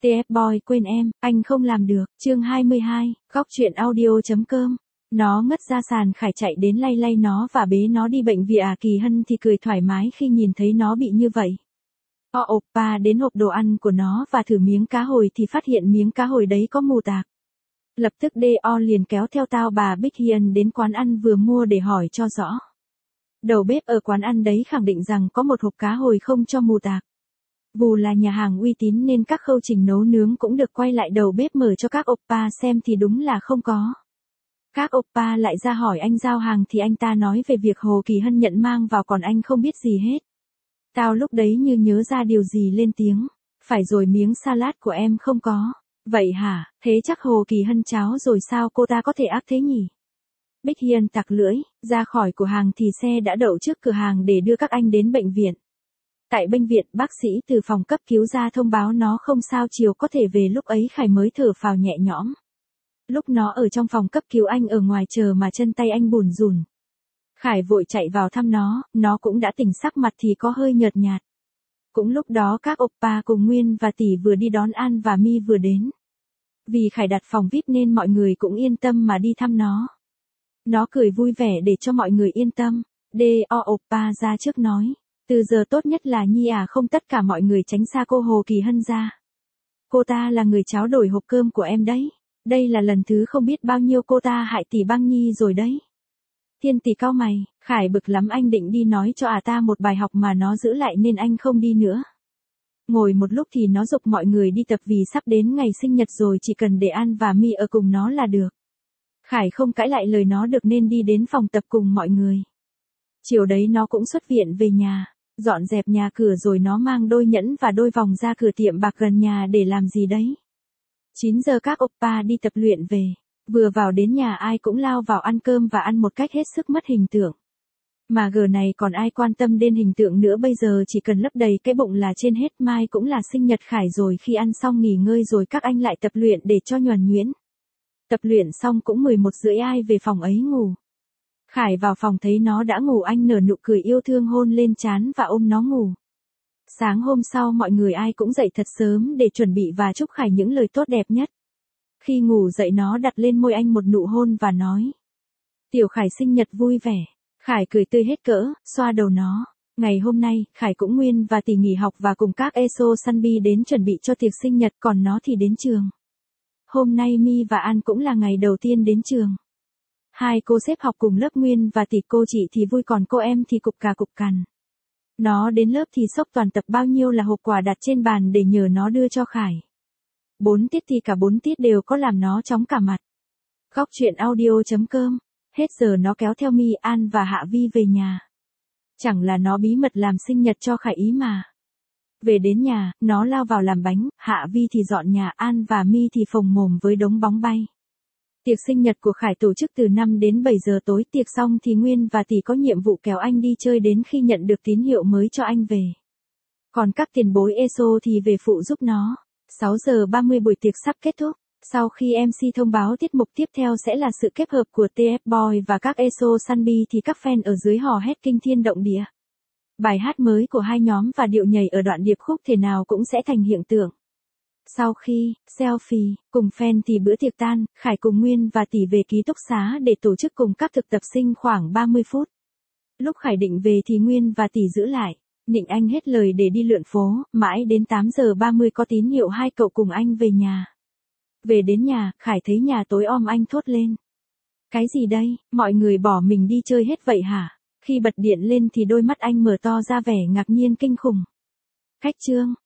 TF Boy quên em, anh không làm được. Chương 22, góc truyện audio.com. Nó ngất ra sàn, Khải chạy đến lay lay nó và bế nó đi bệnh viện. Kỳ Hân thì cười thoải mái khi nhìn thấy nó bị như vậy. Oppa đến hộp đồ ăn của nó và thử miếng cá hồi thì phát hiện miếng cá hồi đấy có mù tạc. Lập tức Do liền kéo theo tao bà Bích Hiền đến quán ăn vừa mua để hỏi cho rõ. Đầu bếp ở quán ăn đấy khẳng định rằng có một hộp cá hồi không cho mù tạc. Dù là nhà hàng uy tín nên các khâu trình nấu nướng cũng được quay lại đầu bếp mở cho các oppa xem thì đúng là không có. Các oppa lại ra hỏi anh giao hàng thì anh ta nói về việc Hồ Kỳ Hân nhận mang vào còn anh không biết gì hết. Tao lúc đấy như nhớ ra điều gì lên tiếng. Phải rồi, miếng salad của em không có. Vậy hả, thế chắc Hồ Kỳ Hân cháo rồi sao cô ta có thể ác thế nhỉ? Bích Hiền tặc lưỡi, ra khỏi cửa hàng thì xe đã đậu trước cửa hàng để đưa các anh đến bệnh viện. Tại bệnh viện, bác sĩ từ phòng cấp cứu ra thông báo nó không sao, chiều có thể về. Lúc ấy Khải mới thở phào nhẹ nhõm. Lúc nó ở trong phòng cấp cứu anh ở ngoài chờ mà chân tay anh bùn rùn. Khải vội chạy vào thăm nó cũng đã tỉnh, sắc mặt thì có hơi nhợt nhạt. Cũng lúc đó các oppa cùng Nguyên và Tỷ vừa đi đón An và My vừa đến. Vì Khải đặt phòng VIP nên mọi người cũng yên tâm mà đi thăm nó. Nó cười vui vẻ để cho mọi người yên tâm. Do oppa ra trước nói. Từ giờ tốt nhất là Nhi không tất cả mọi người tránh xa cô Hồ Kỳ Hân ra. Cô ta là người tráo đổi hộp cơm của em đấy. Đây là lần thứ không biết bao nhiêu cô ta hại Tỷ Băng Nhi rồi đấy. Thiên Tỷ cau mày, Khải bực lắm, anh định đi nói cho ta một bài học mà nó giữ lại nên anh không đi nữa. Ngồi một lúc thì nó giục mọi người đi tập vì sắp đến ngày sinh nhật rồi, chỉ cần để An và My ở cùng nó là được. Khải không cãi lại lời nó được nên đi đến phòng tập cùng mọi người. Chiều đấy nó cũng xuất viện về nhà, dọn dẹp nhà cửa rồi nó mang đôi nhẫn và đôi vòng ra cửa tiệm bạc gần nhà để làm gì đấy. 9 giờ các oppa đi tập luyện về, vừa vào đến nhà ai cũng lao vào ăn cơm và ăn một cách hết sức mất hình tượng. Mà giờ này còn ai quan tâm đến hình tượng nữa, bây giờ chỉ cần lấp đầy cái bụng là trên hết. Mai cũng là sinh nhật Khải rồi, khi ăn xong nghỉ ngơi rồi các anh lại tập luyện để cho nhuần nhuyễn. Tập luyện xong cũng 11:30 ai về phòng ấy ngủ. Khải vào phòng thấy nó đã ngủ, anh nở nụ cười yêu thương hôn lên trán và ôm nó ngủ. Sáng hôm sau mọi người ai cũng dậy thật sớm để chuẩn bị và chúc Khải những lời tốt đẹp nhất. Khi ngủ dậy nó đặt lên môi anh một nụ hôn và nói. Tiểu Khải sinh nhật vui vẻ. Khải cười tươi hết cỡ, xoa đầu nó. Ngày hôm nay, Khải cũng Nguyên và Tỷ nghỉ học và cùng các ESO Sunbi đến chuẩn bị cho tiệc sinh nhật, còn nó thì đến trường. Hôm nay My và An cũng là ngày đầu tiên đến trường. Hai cô xếp học cùng lớp Nguyên và Tỷ, cô chị thì vui còn cô em thì cục cà cục cằn. Nó đến lớp thì sốc toàn tập, bao nhiêu là hộp quà đặt trên bàn để nhờ nó đưa cho Khải. 4 tiết thì cả 4 tiết đều có làm nó chóng cả mặt. Góc truyện audio.com. Hết giờ nó kéo theo My, An và Hạ Vi về nhà. Chẳng là nó bí mật làm sinh nhật cho Khải ý mà. Về đến nhà, nó lao vào làm bánh, Hạ Vi thì dọn nhà, An và My thì phồng mồm với đống bóng bay. Tiệc sinh nhật của Khải tổ chức từ 5 đến 7 giờ tối, tiệc xong thì Nguyên và Tỷ có nhiệm vụ kéo anh đi chơi đến khi nhận được tín hiệu mới cho anh về. Còn các tiền bối ESO thì về phụ giúp nó. 6 giờ 30 buổi tiệc sắp kết thúc. Sau khi MC thông báo tiết mục tiếp theo sẽ là sự kết hợp của TF Boy và các ESO Sunbi thì các fan ở dưới hò hét kinh thiên động địa. Bài hát mới của hai nhóm và điệu nhảy ở đoạn điệp khúc thể nào cũng sẽ thành hiện tượng. Sau khi selfie cùng fan thì bữa tiệc tan, Khải cùng Nguyên và Tỷ về ký túc xá để tổ chức cùng các thực tập sinh khoảng 30 phút. Lúc Khải định về thì Nguyên và Tỷ giữ lại, nịnh anh hết lời để đi lượn phố, mãi đến 8 giờ 30 có tín hiệu hai cậu cùng anh về nhà. Về đến nhà, Khải thấy nhà tối om, anh thốt lên. Cái gì đây, mọi người bỏ mình đi chơi hết vậy hả? Khi bật điện lên thì đôi mắt anh mở to ra vẻ ngạc nhiên kinh khủng. Khách trương,